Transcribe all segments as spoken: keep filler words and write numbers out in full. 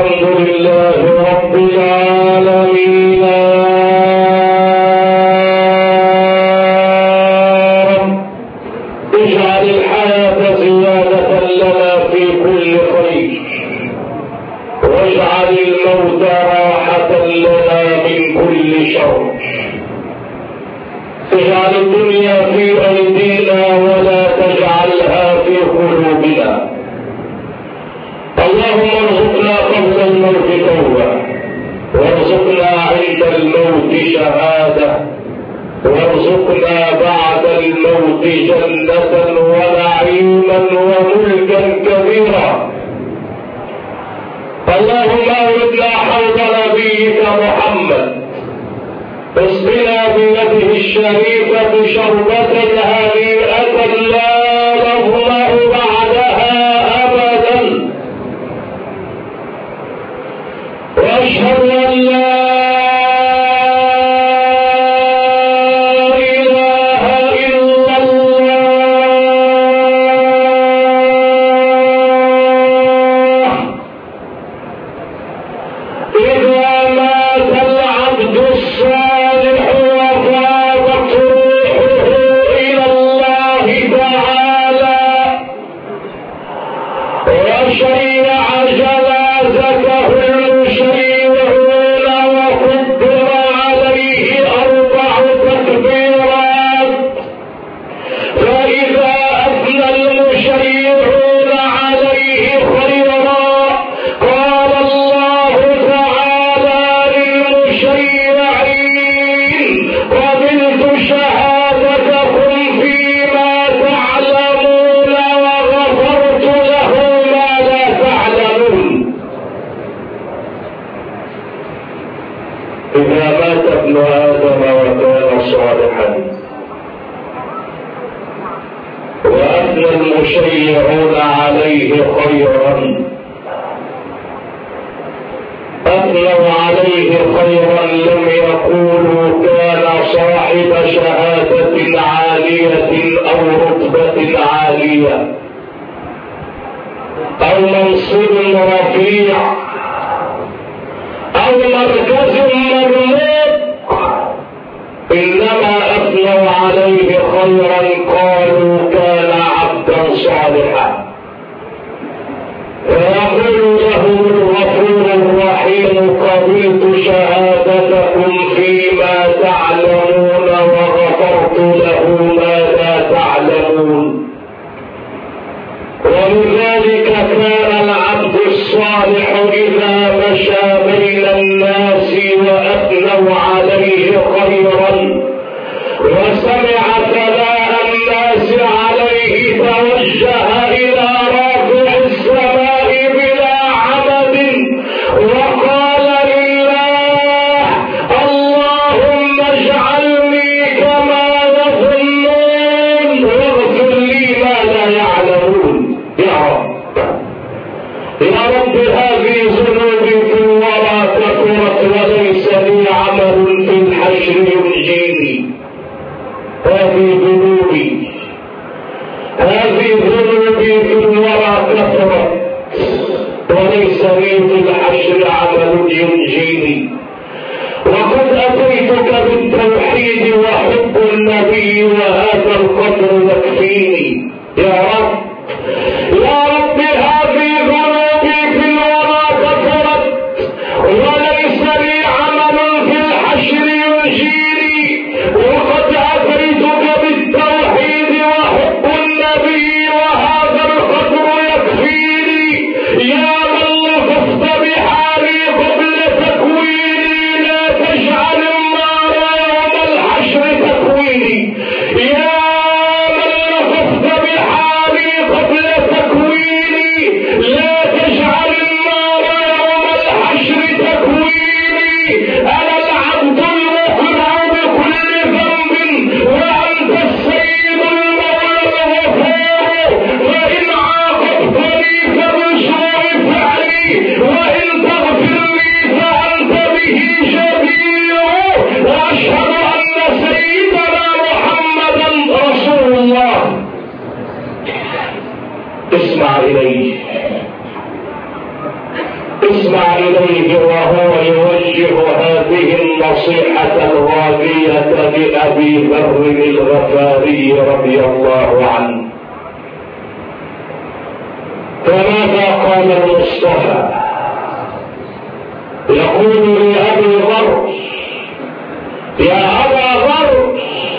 الحمد لله رب العالمين. اجعل الحياة زيادة لنا في كل خير، واجعل الموت راحة لنا من كل شر. اجعل الدنيا في أيدينا ولا تجعلها في قلوبنا. اللهم ارزقنا قبل الموت توبة، وارزقنا عند الموت شهادة، وارزقنا بعد الموت جنة ونعيما وملكا كبيرا. اللهم اردنا حوض نبيك محمد، اسقنا بيده الشريفة شربة هنيئة لا نظمأ بعدها أبدا. وأشهد أن لا المشيعون عليه خيرا أثنوا عليه خيرا لم يقولوا كان صاحب شهادة عالية أو رتبة عالية أو منصب رفيع أو مركز مرموق، إنما أثنوا عليه خيرا قالوا كان عبدا صالحا. فيقول لهم الغفور الرحيم قبلت شهادتكم فيما تعلمون وغفرت له ما لا تعلمون. ولذلك كان العبد الصالح إذا مشى بين الناس وأثنوا عليه خيرا وسمع ثناء الناس عليه توجه إلى رافع السماء بلا عمد وقال لله اللهم اجعلني كما يظنون واغفر لي ما لا يعلمون. يا رب يا رب هذه ذنوبي في الورى كثرت وليس لي عمل في الحشر ينجيني. هذه ذنوبي هذه ذنوبي في الورى كثرت وليس لي في الحشر عمل ينجيني. وقد أتيتك بالتوحيد وحب النبي وهذا القدر يكفيني. يا رب يا رب هذه ذنوبي في الورى كثرت وليس لي عمل في الحشر ينجيني. وقد أتيتك بالتوحيد وحب النبي وهذا القدر يكفيني. يا من لطفت بحالي قبل تكويني لا تجعل النار يوم الحشر تكويني. يا من لطفت بحالي قبل تكويني لا تجعل النار يوم الحشر تكويني. أنا العبد المقرع بكل ذنب وأنت السيد المولى الغفور. فإن عاقبتني فبشر فعلي وإن تغفر لي فأنت به جدير. وأشهد أن سيدنا محمدا رسول الله. اسمع إليه اسمع إليه وهو يوجه هذه النصيحة الغالية لأبي ذر الغفاري رضي الله عنه. فماذا قال المصطفى؟ يقول لأبي ذر: يا أبا ذر،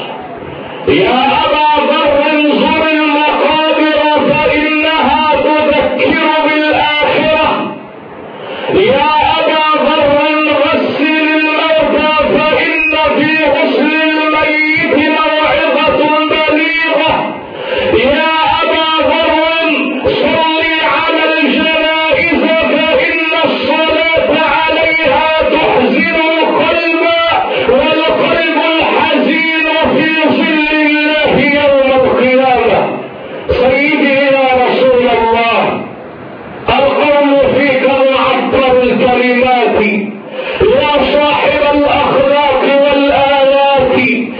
يا أبا ذر، انظر المقابر فإنها تذكر بالآخرة. يا أبا ذر، غسل الموتى فإن في غسل الميت موعظة بليغة. يا أبا ذر، صل على الجنائز فإن الصلاة عليها تحزن القلب، والقلب الحزين في ظل الله يوم القيامة. سيدي يا رسول الله، القول فيك معطر الكلمات، يا صاحب الأخلاق والآيات.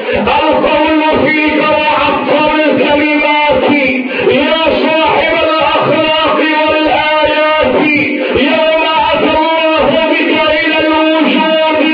القول فيك معطر الكلمات، يا صاحب الأخلاق والآيات. يوم أتى الله بك إلى الوجود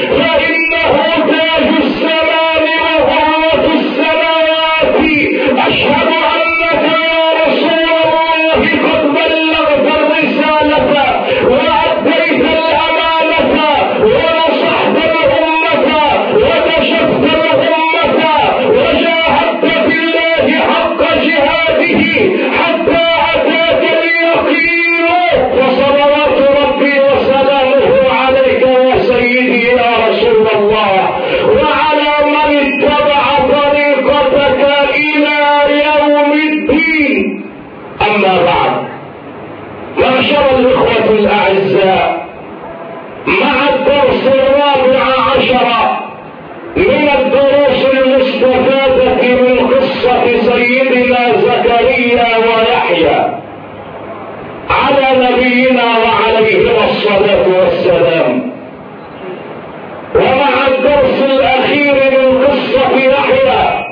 فإنه تاج السماء وغروة السماوات. أشهد أنك يا رسول الله قد بلغت الرسالة وأديت الأمانة ونصحت الأمة وكشفت الأمة وجاهدت في الله حق جهاده حتى أتاك اليقين. وصلوات ربي وسلامه عليك يا سيدي يا رسول الله، وعلى من اتبع طريقتك إلى يوم الدين. أما بعد، معشر الإخوة الأعزاء، مع الدرس الرابع عشر من الدروس المستفادة من قصة سيدنا زكريا ويحيى على نبينا وعليهما الصلاة والسلام، ومع الدرس الأخير من قصة يحيى،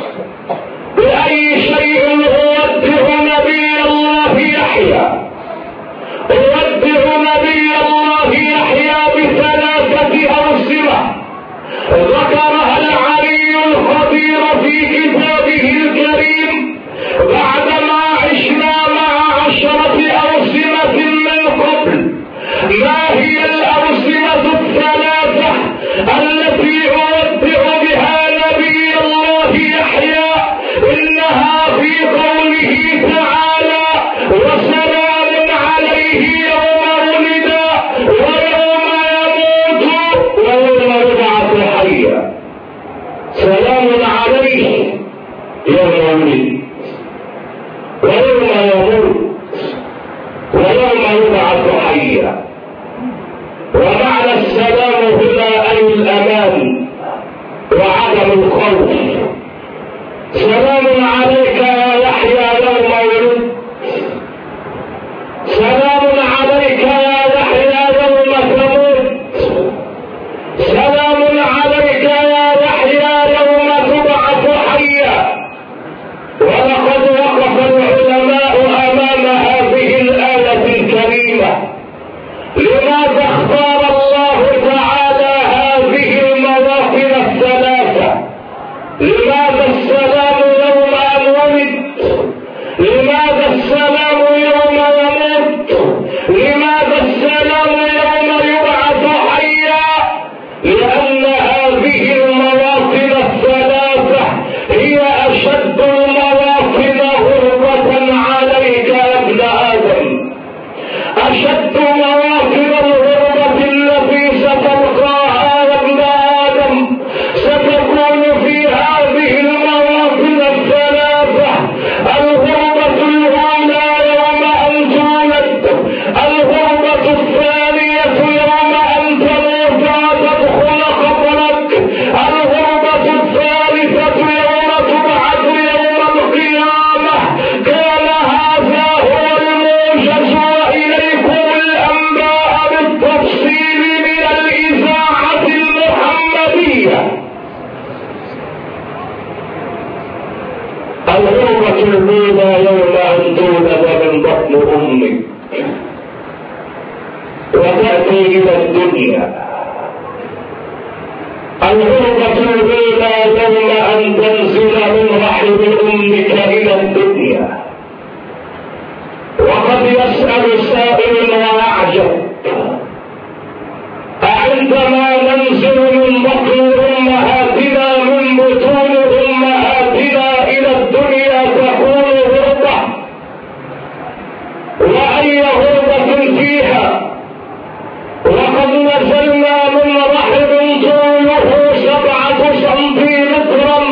بأي شيء أودع نبي الله يحيى؟ أودع نبي الله يحيى بثلاثة أوسمة ذكرها العلي الخبير في كتابه الكريم بعدما عشنا مع عشرة أوسمة من قبل. ما هي الأوسمة الثلاثة التي أودع بها نبي الله إلى الدنيا. الغربة الأولى يوم أن تنزل من رحم أمك إلى الدنيا. وقد يسأل سائل ويعجب: أعندما ننزل من بطن أمهاتنا من بطون أمهاتنا إلى الدنيا تكون غربة؟ وأي غربة فيها؟ وقد نزلنا من رحم طوله سبعة سنتيمترا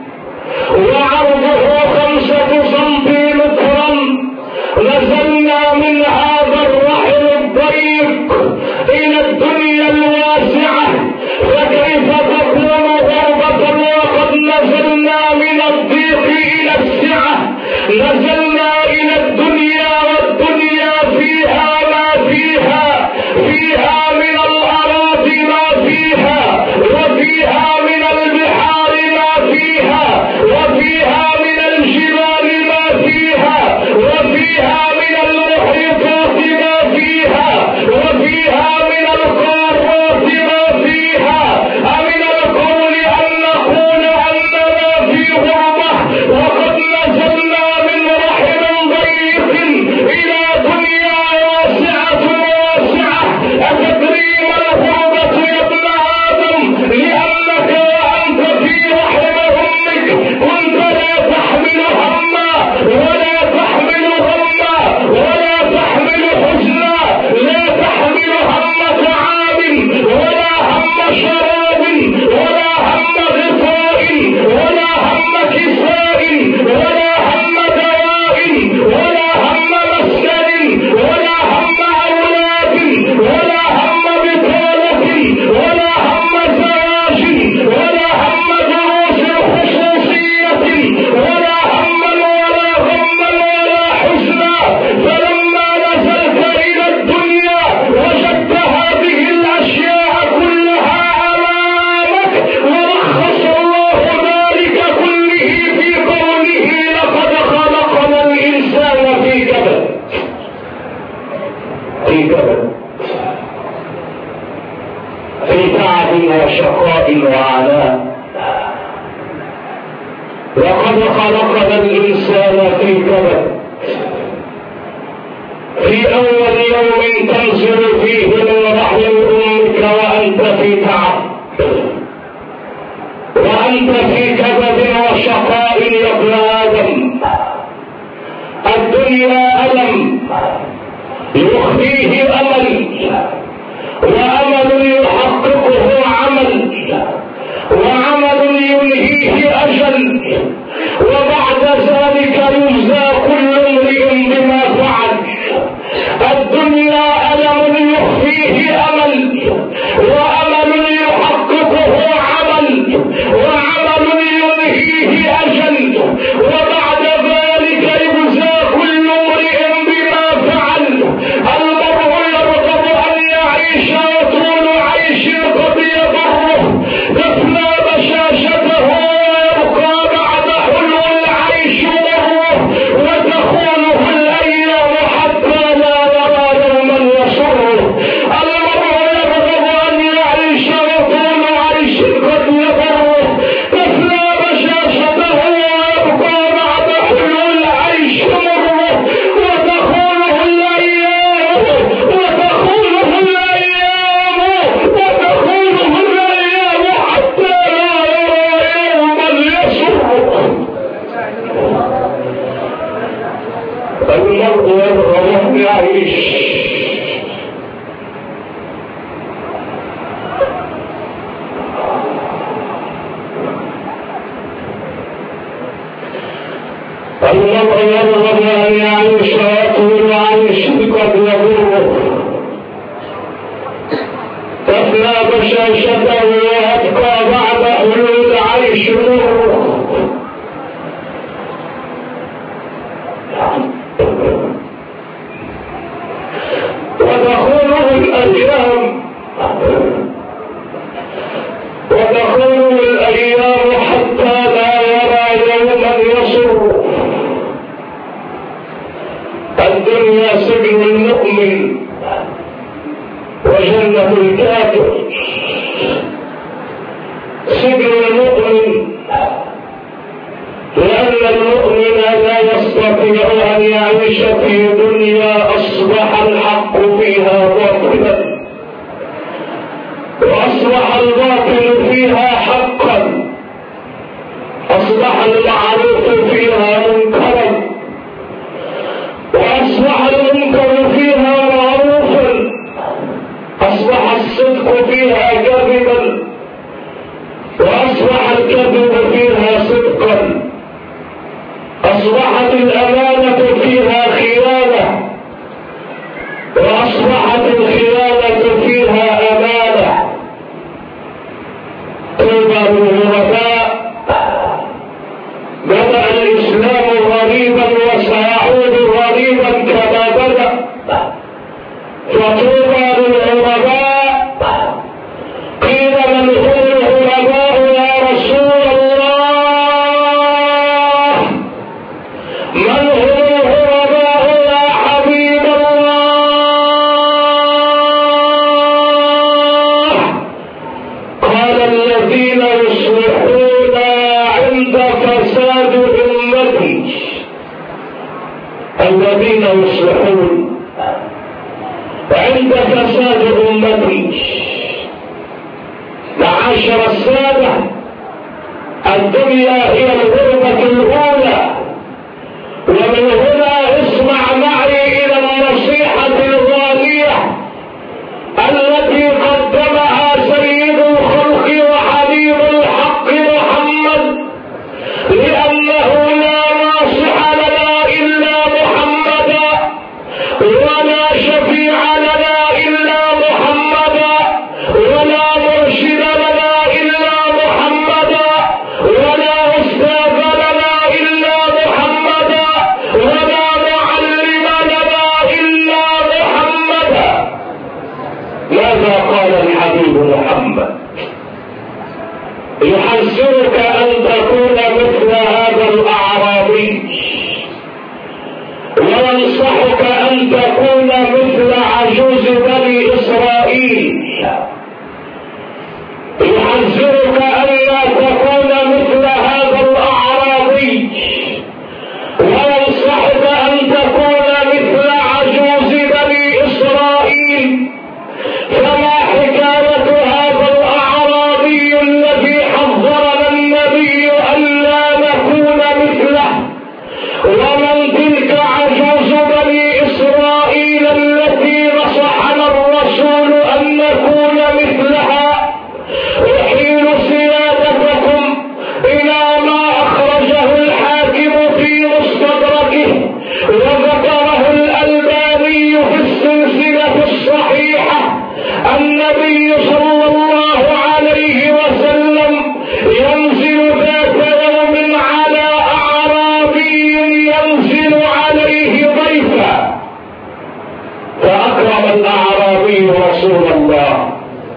وعرضه خمسة سنتيمترا. نزلنا من هذا الرحم الضيق إلى الدنيا الواسعة، فكيف تكون غربة وقد نزلنا من الضيق إلى السعة؟ نزلنا إلى الدنيا والدنيا فيها ما فيها، فيها من الأراضي ما فيها، وفيها من البحار ما فيها، وفيها من الجبال ما فيها، وفيها من المحيطات ما فيها، وفيها من القارات ما فيها. أمن القول أن نقول أننا في غربة وقد نزلنا من رحم ضيق إلى دنيا واسعة واسعة؟ أتدري ما الغربة يا ابن آدم؟ لأنك وأنت في رحم أمك كنت لا تحمل هما ولا تحمل غما ولا تحمل حزنا، لا تحمل هم تعاب ولا هم شراب ولا هم غطاء ولا هم كساء ولا هم دواء ولا هم مسكن ولا هم أولاد ولا هم بطالة ولا هم زواج ولا هم دروس خصوصية ولا هم ولا غما ولا حزنا. فلما نزلت إلى الدنيا وجدت هذه الأشياء كلها أمامك، ورخص الله ذلك كله في قوله: لقد خلقنا الإنسان في كبد. في كبد، في تعب وشقاء وعناء. لقد خلقنا الإنسان في كبد. في أول يوم تنزل فيه من رحم أمك وأنت في تعب وأنت في كبد وشقاء يا ابن آدم. الدنيا ألم يخفيه أمل، وأمل يحققه عمل، وعمل ينهيه أجل، وبعد ذلك يجزى كل امرئ بما فعل. الدنيا ألم يخفيه أمل، وأمل يحققه عمل، وعمل ينهيه أجل، وبعد ذلك يجزى كل امرئ بما فعل. المرء يرغب أن يعيش وطول عيش قد يضره، تفنى بشاشته ويبقى بعد حلو العيش مره، وتخونه الأيام حتى لا يرى يوما يسره. المرء يرغب أن يعيش وطول عيش قد يضره، تفنى بشاشته ويبقى بعد حلو العيش مره، وتخونه الأيام وتخونه الأيام وتخونه الأيام حتى لا يرى يوما يسره. المرء يرغب أن يعيش المرء يرغب أن يعيش وطول عيش قد يضره، تفنى بشاشته ويبقى بعد حلول عيش مره. وتخونه الأيام وتخونه الأيام حتى لا يرى يوما يسر. الدنيا سجن المؤمن وجنة يسمونه الكافر، سجن المؤمن، لأن المؤمن لا يستطيع أن يعيش في دنيا أصبح الحق فيها باطلا وأصبح الباطل فيها حقا، أصبح المعروف فيها منكرا وأصبح المنكر فيها معروفا، أصبح الصدق فيها كذبا وأصبح الكذب فيها صدقا، أصبحت الأمانة فيها خيانة وأصبحت الخيانة فيها أمانة. طوبى للغرباء، بدأ الإسلام غريبا وسيعود غريبا كما بدأ، فطوبى للغرباء. قيل من هم الغرباء يا رسول الله؟ من هم الغرباء يا حبيب الله؟ قال الذين يصلحون عند فساد أمتي. الذين يصلحون عند فساد أمتي. معاشر السادة، الدنيا هي الغربة الأولى، ومن هنا اسمع معي إلى النصيحة الغالية التي قدمها سيد الخلق وحبيب الحق محمد، لأنه لا ناصح لنا إلا محمدا ولا شفيع لنا إلا محمدا ولا مرشد لنا إلا محمدا ولا أستاذ لنا إلا محمدا ولا معلم لنا إلا محمدا. ماذا قال الحبيب محمد؟ يحذرك أن تكون مثل هذا الأعرابي، وينصحك أن تكون مثل عجوز بني إسرائيل. يحذرك ألا تكون مثل هذا الأعرابي، وينصحك أن تكون مثل عجوز بني إسرائيل. فما حكاية هذا الأعرابي الذي حذرنا النبي ألا نكون مثله؟ ومن تلك عجوز بني إسرائيل التي نصحنا الرسول أن نكون مثلها؟ أحيل سيادتكم إلى ما أخرجه الحاكم في مستدركه وذكره الألباني في السلسلة الصحيحة. النبي صلى الله عليه وسلم ينزل ذات يوم على أعرابي ينزل عليه ضيفا، فأكرم الأعرابي رسول الله،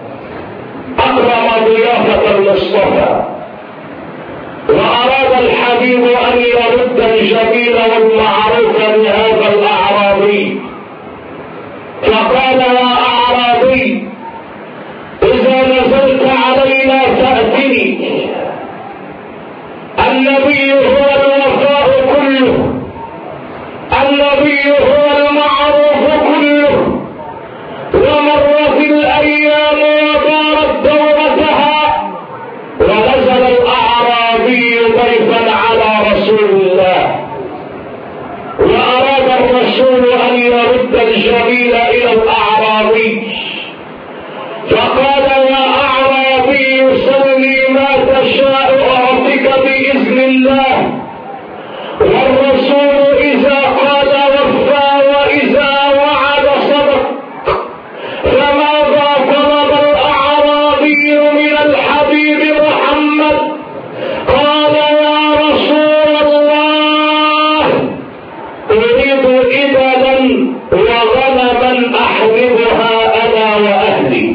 أكرم ضيافة المصطفى، وأراد الحبيب أن يرد الجميل والمعروف لهذا الأعرابي، فقال يا أعرابي إذا نزلت علينا فأتني. النبي هو الوفاء كله، النبي هو المعروف كله. ومرت الأيام ودارت دورتها، ونزل الأعرابي ضيفا على رسول الله، وأراد الرسول أن يرد الجميل إلى الأعرابي، فقال يا أعرابي صلي ما تشاء أعطيك بإذن الله. والرسول إذا قال وفى وإذا وعد صدق. فماذا طلب الأعرابي من الحبيب محمد؟ قال يا رسول الله أريد إبلا وغنما أحلبها أنا وأهلي.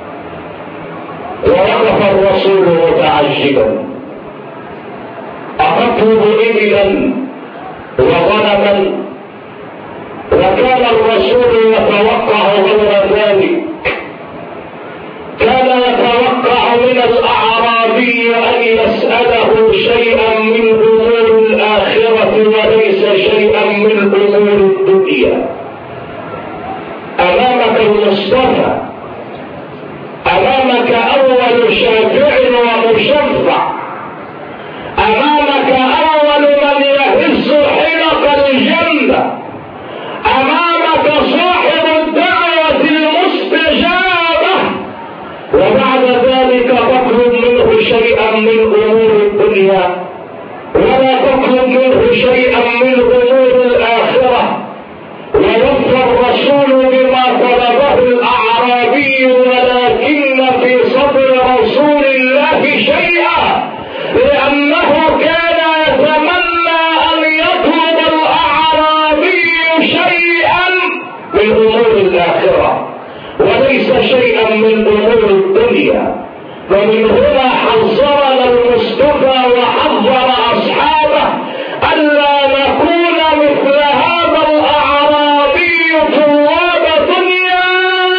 ووقف الرسول متعجبا، أطلب إبلا وغنما؟ وكان الرسول يتوقع غير ذلك، شيئا من أمور الآخرة وليس شيئا من أمور الدنيا. أمامك المصطفى، أمامك أول شافع ومشفع، أمامك أول من يهز حلق الجنة، أمامك صاحب الدعوة المستجابة، وبعد ذلك تطلب منه شيئا من أمور الدنيا ولا تطلب منه شيئا من أمور الآخرة. ووفى الرسول بما طلبه الأعرابي، ولكن في صدر رسول الله شيئا، لأنه كان يتمنى أن يطلب الأعرابي شيئا من أمور الآخرة وليس شيئا من أمور الدنيا. ومن هنا حذرنا المصطفى وحذر أصحابه ألا نكون مثل هذا الأعرابي طلاب دنيا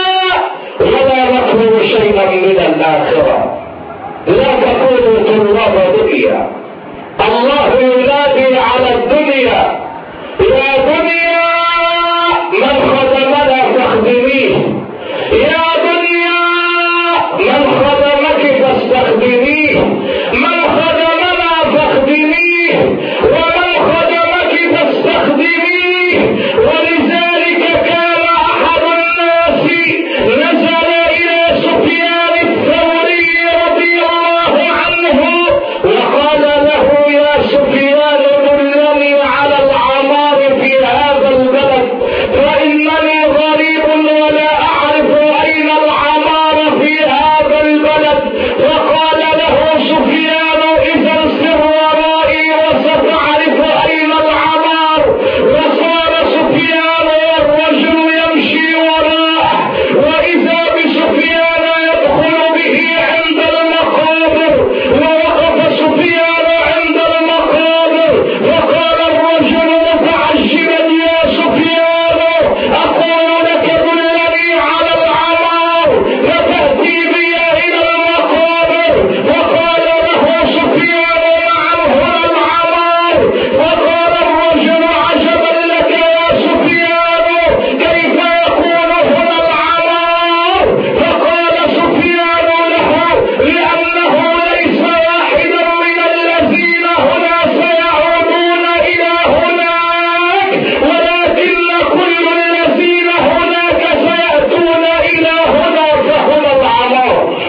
ولا نطلب شيئا من الآخرة. لا تكونوا طلاب دنيا. الله ينادي على الدنيا: يا دنيا من خدمنا فاخدميه، يا دنيا من خدمك فاستخدميه، من خدمنا فاخدميه، ومن خدمك فاستخدميه. ولذلك كان أحد الناس نزل إلى سفيان الثوري رضي الله عنه وقال له: يا سفيان دلني على العمار في هذا البلد، فإنني غريب ولا أعرف أين العمار في هذا البلد. فقال له سفيان: إذا سر ورائي وستعرف أين العمار. وصار سفيان والرجل يمشي وراءه، وإذا بسفيان يدخل به عند المقابر، ووقف سفيان عند المقابر فقال الرجل متعجبا: يا سفيان، أقول لك دلني على العمار فتأتي بي إلى المقابر. فقال له سفيان: نعم هنا العمار. فقال الرجل: عجبا لك يا سفيان، كيف يكون هنا العمار؟ فقال سفيان له: لأنه ليس واحدا من الذين هنا سيعودون إلى هناك، ولكن كل الذين هناك سيأتون إلى هنا فهم العمار.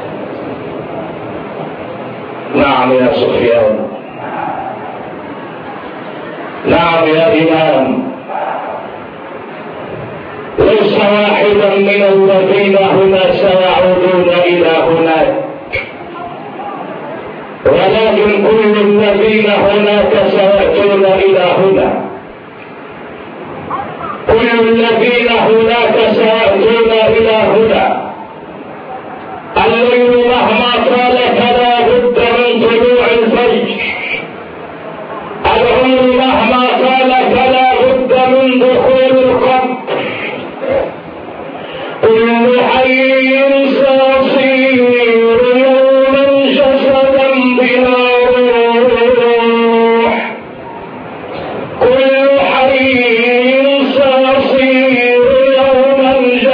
نعم يا سفيان، نعم يا إمام، ليس واحدا من الذين هنا سيعودون إلى هناك، ولكن كل الذين هناك سيأتون إلى هنا. كل الذين هناك سيأتون إلى هنا. الليل مهما طال فلا بد من طلوع الفجر، العمر مهما طال فلا بد من دخول القبر. كل حي سيصير يوما جسدا بلا روح، كل حي سيصير يوما جسدا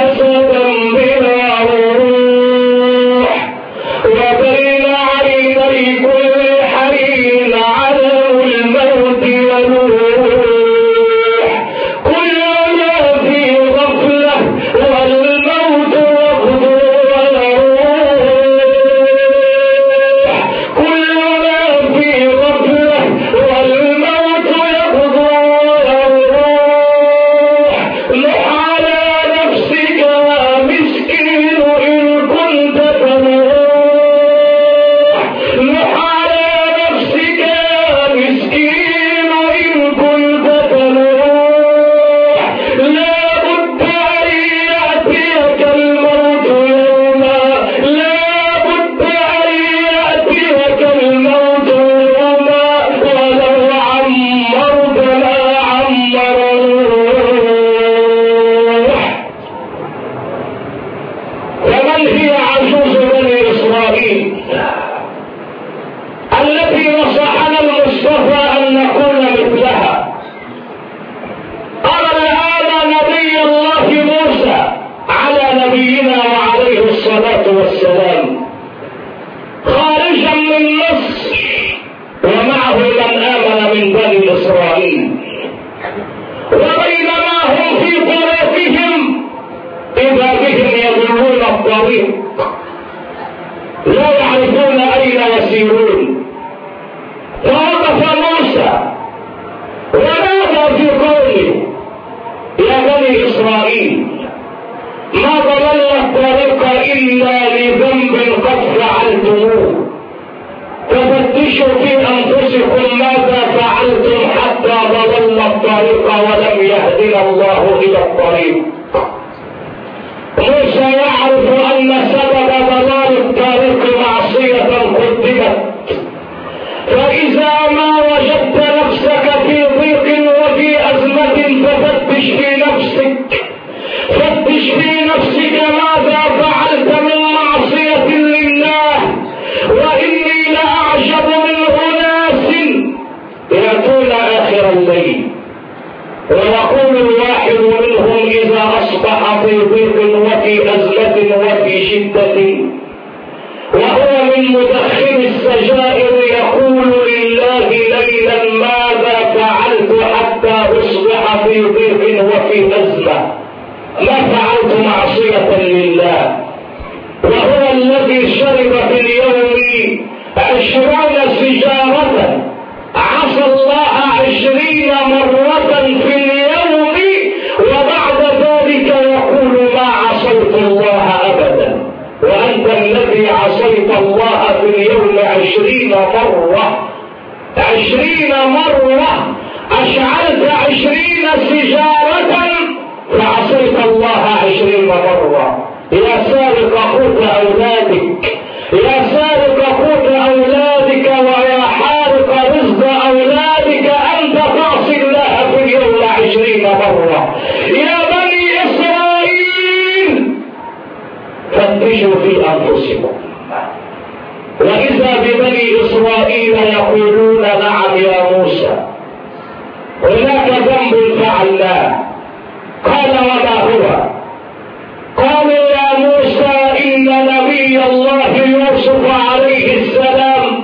الطريق، لا يعرفون أين يسيرون. فوقف موسى ونادى في قوله: يا بني إسرائيل، ما ضللنا الطريق إلا لذنب قد فعلتموه، ففتشوا في أنفسكم ماذا فعلتم حتى ضللنا الطريق ولم يهدنا الله إلى الطريق. موسى يعرف أن سبب ضلال الطريق معصية قدمت، فإذا ما وجدت نفسك في ضيق وفي أزمة ففتش في نفسك، فتش في نفسك ماذا فعلت من معصية لله. وإني لأعجب من أناس يأتون آخر الليل ويقول الواحد منهم إذا أصبح في ضيق وفي أزمة وفي شدة وهو من مدخن السجائر يقول لله ليلا: ماذا فعلت حتى أصبح في ضيق وفي أزمة؟ ما فعلت معصية لله. وهو الذي شرب في اليوم عشرون سجارة عصى الله عشرين مرة في اليوم، وبعد ذلك يقول: ما عصيت الله أبدا. وأنت الذي عصيت الله في اليوم عشرين مرة، عشرين مرة أشعلت عشرين سجارة فعصيت الله عشرين مرة. يا سارق قوت أولادك، يا سارق قوت أولادك ويا حارق رزق أولادك، أنت تعصي الله في اليوم عشرين مرة. يا بني إسرائيل فتشوا في أنفسكم. وإذا ببني إسرائيل يقولون: نعم يا موسى، هناك ذنب فعلناه. قال: وما هو؟ قالوا: يا موسى، إن نبي الله يوسف عليه السلام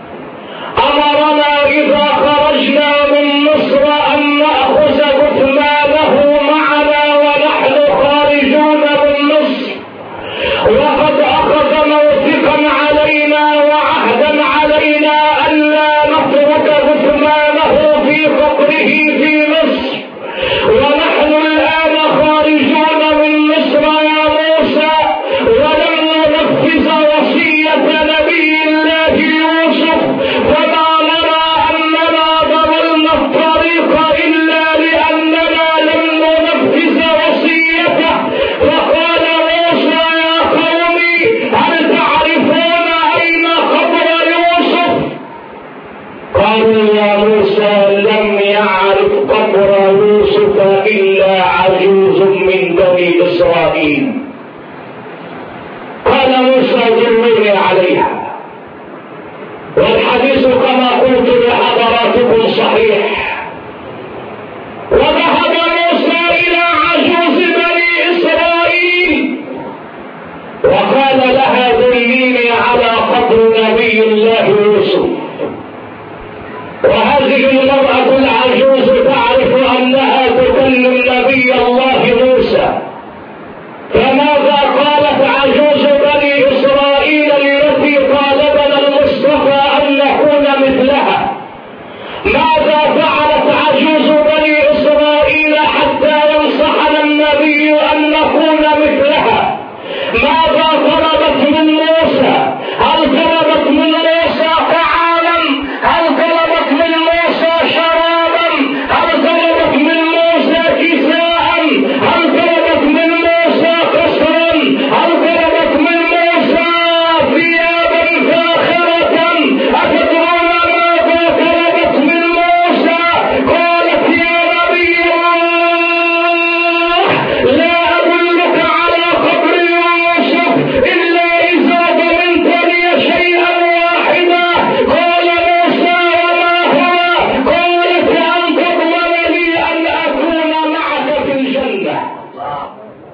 أمرنا إذا خرجنا من مصر أن نأخذ كتمانه معنا ونحن خارجون من مصر، وقد أخذ موثقا علينا وعهدا علينا ألا نترك كتمانه في فقره في مصر، ونحن الآن خارجون من مصر يا موسى، ولم ننفذ وصية نبي الله يوسف، فما نرى أننا ضللنا الطريق إلا لأننا لم ننفذ وصيته. فقال موسى: يا قوم، هل تعرفون أين قبر يوسف؟ قالوا: يا موسى، لم يعرف قبر يوسف إلا عجوز من بني إسرائيل. قال موسى: دلوني عليها. والحديث كما قلت لحضراتكم صحيح. وذهب موسى إلى عجوز بني إسرائيل وقال لها: دليني على قبر نبي الله يوسف. وهذه المرأة العجوز تعرف أنها تكلم نبي الله موسى، فماذا قالت عجوز بني إسرائيل التي طالبنا المصطفى أن نكون مثلها؟ ماذا فعلت عجوز بني إسرائيل حتى ينصحنا النبي أن نكون مثلها؟ ماذا طلبت من موسى؟ هل طلبت من موسى طعاما؟ هل طلبت من موسى شرابا؟ هل طلبت من موسى كساء؟ هل طلبت من موسى قصرا؟ هل طلبت من موسى ثيابا فاخرة؟ أتدرون ماذا طلبت من موسى؟ قالت: يا نبي الله، لا أدلك على قبر يوسف إلا إذا ضمنت لي شيئا واحدا. قال موسى: وما هو؟ قالت: أن تضمن لي أن أكون معك في الجنة.